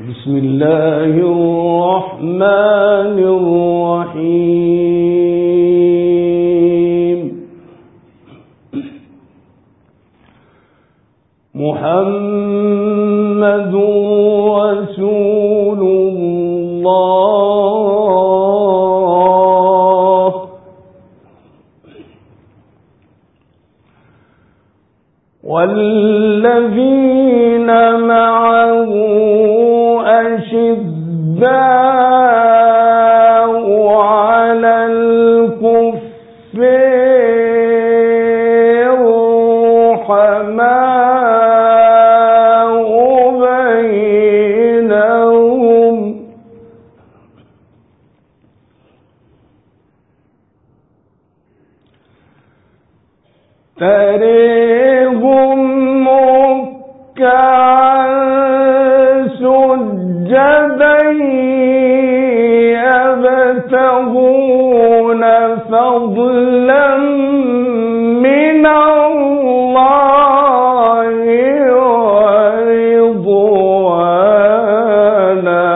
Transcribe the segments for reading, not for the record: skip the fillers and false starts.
بسم الله الرحمن الرحيم. محمد رسول الله والذين معه أشداء على الكفار رحماء بينهم تريهم ركعا سجدا يبتغون فضلا من الله ورضوانا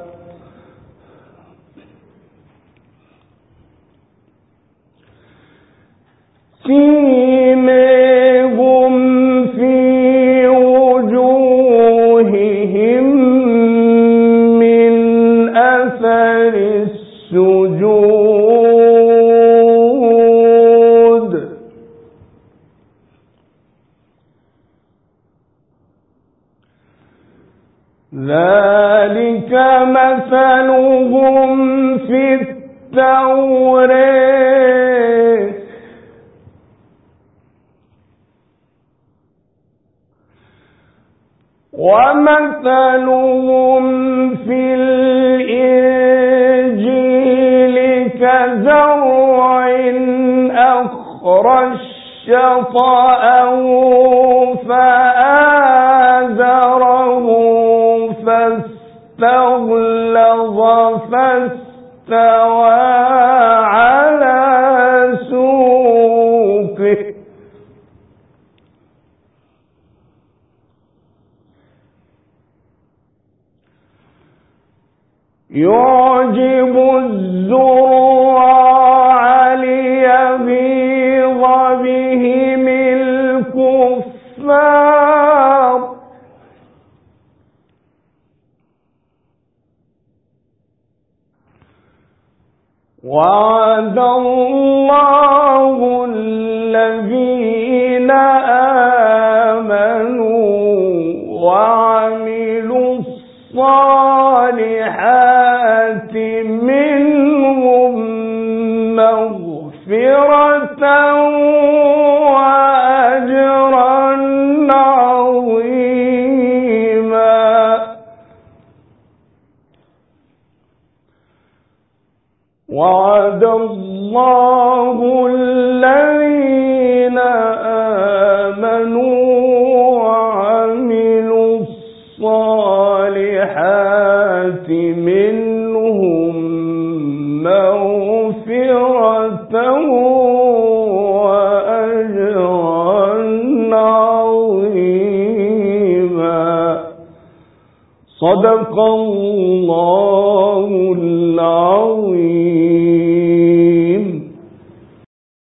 سيماهم في وجوههم من أثر السجود ذلك مثلهم في التوراة ومثلهم في الإنجيل كزرع أخرج شطأه فآزره فاستغلظ فاستوى على سوقه يعجب الزراع ليغيظ بهم الكفار وعد الله الذين آمنوا وعملوا الصالحات منهم مغفرة وأجرا عظيما وعد الله الذين آمنوا وعملوا الصالحات منهم مغفرة وأجرا عظيما صدق الله العظيم.